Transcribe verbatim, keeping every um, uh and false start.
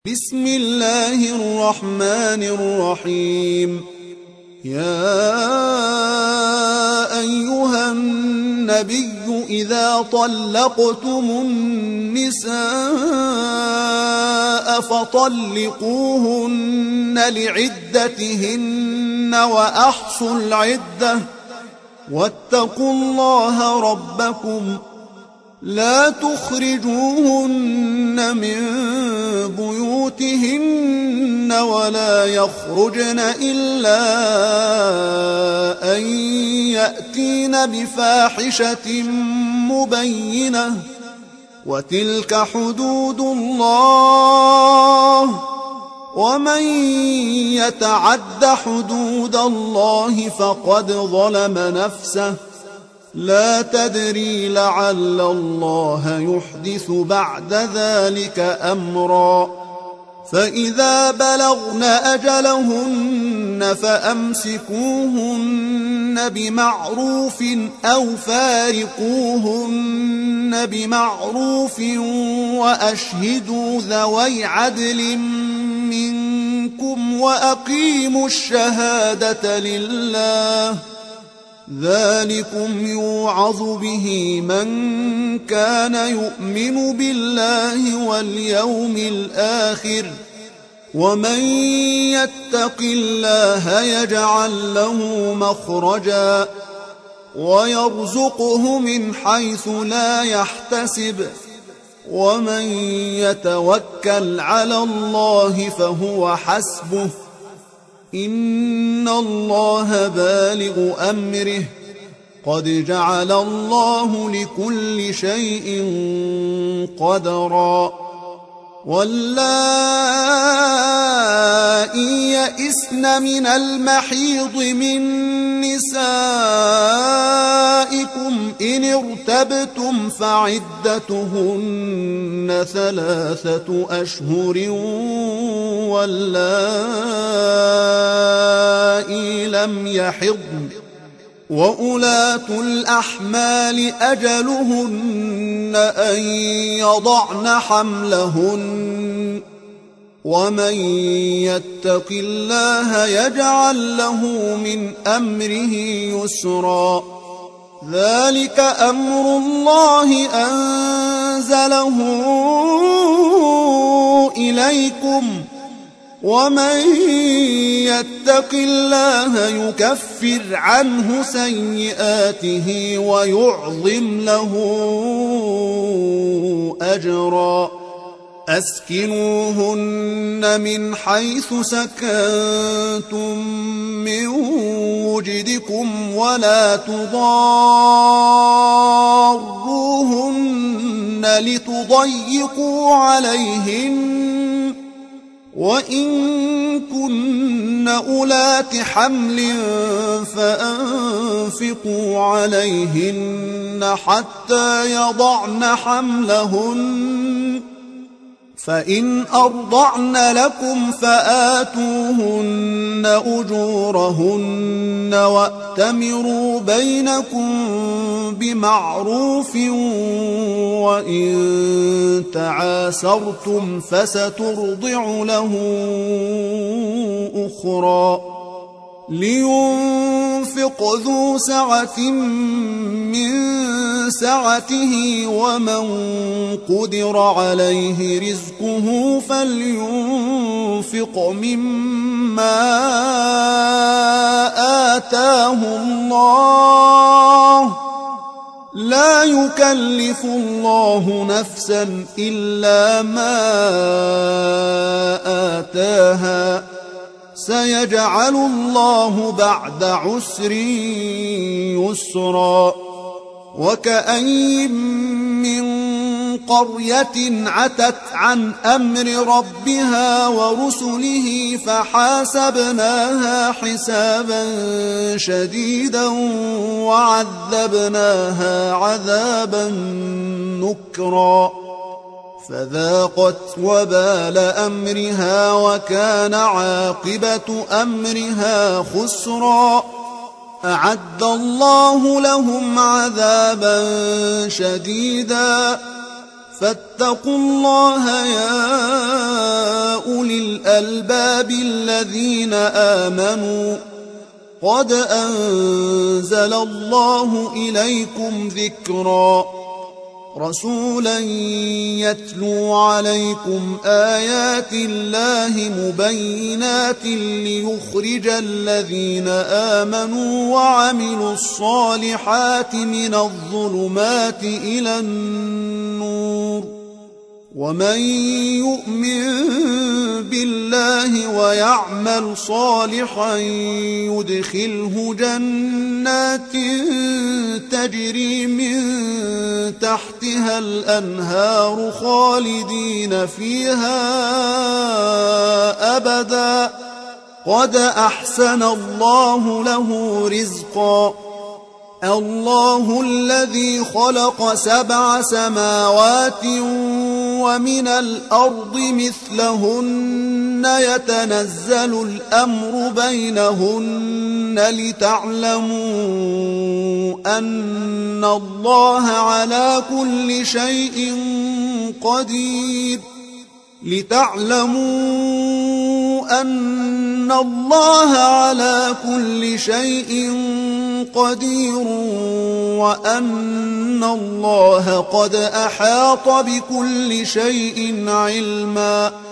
بسم الله الرحمن الرحيم. يا أيها النبي إذا طلقتم النساء فطلقوهن لعدتهن وأحصوا العدة واتقوا الله ربكم لا تخرجوهن من بيوتهن ولا يخرجن إلا أن يأتين بفاحشة مبينة وتلك حدود الله ومن يتعد حدود الله فقد ظلم نفسه لا تدري لعل الله يحدث بعد ذلك أمرا. فإذا بلغن أجلهن فأمسكوهن بمعروف أو فارقوهن بمعروف وأشهدوا ذوي عدل منكم وأقيموا الشهادة لله ذلكم يوعظ به من كان يؤمن بالله واليوم الآخر ومن يتق الله يجعل له مخرجا ويرزقه من حيث لا يحتسب ومن يتوكل على الله فهو حسبه إن الله بالغ أمره قد جعل الله لكل شيء قدرا. واللائي يئسن من المحيض من نسائكم إن ارتبتم فعدتهن ثلاثة أشهر واللائي لم يحضن وأولاة الأحمال أجلهن أن يضعن حملهن ومن يتق الله يجعل له من أمره يسرا. ذلك أمر الله أنزله إليكم ومن يتق الله يكفر عنه سيئاته ويعظم له أجرا. أسكنوهن من حيث سكنتم من وجدكم ولا تضاروهن لتضيقوا عليهن وإن كن أولات حمل فأنفقوا عليهن حتى يضعن حملهن فإن أرضعن لكم فآتوهن أجورهن وأتمروا بينكم بمعروف وإن تعاسرتم فسترضع له أخرى. لينفق ذو سعة من سعته ومن قدر عليه رزقه فلينفق مما آتاه الله لا يكلف الله نفسا إلا ما آتاها سيجعل الله بعد عسر يسرا. وكأين من قرية عتت عن أمر ربها ورسله فحاسبناها حسابا شديدا وعذبناها عذابا نكرا فذاقت وبال أمرها وكان عاقبة أمرها خسرا. أعد الله لهم عذابا شديدا فاتقوا الله يا أولي الألباب الذين آمنوا قد أنزل الله إليكم ذكرا رسولا يتلو عليكم آيات الله مبينات ليخرج الذين آمنوا وعملوا الصالحات من الظلمات إلى النور ومن يؤمن بالله ويعمل صالحا يدخله جنات تجري من تحتها الأنهار خالدين فيها أبدا قد أحسن الله له رزقا الله الذي خلق سبع سماوات ومن الأرض مثلهن يتنزل الأمر بينهن لتعلموا أن الله على كل شيء قدير لتعلموا أن الله على كل شيء قدير وأن الله قد أحاط بكل شيء علما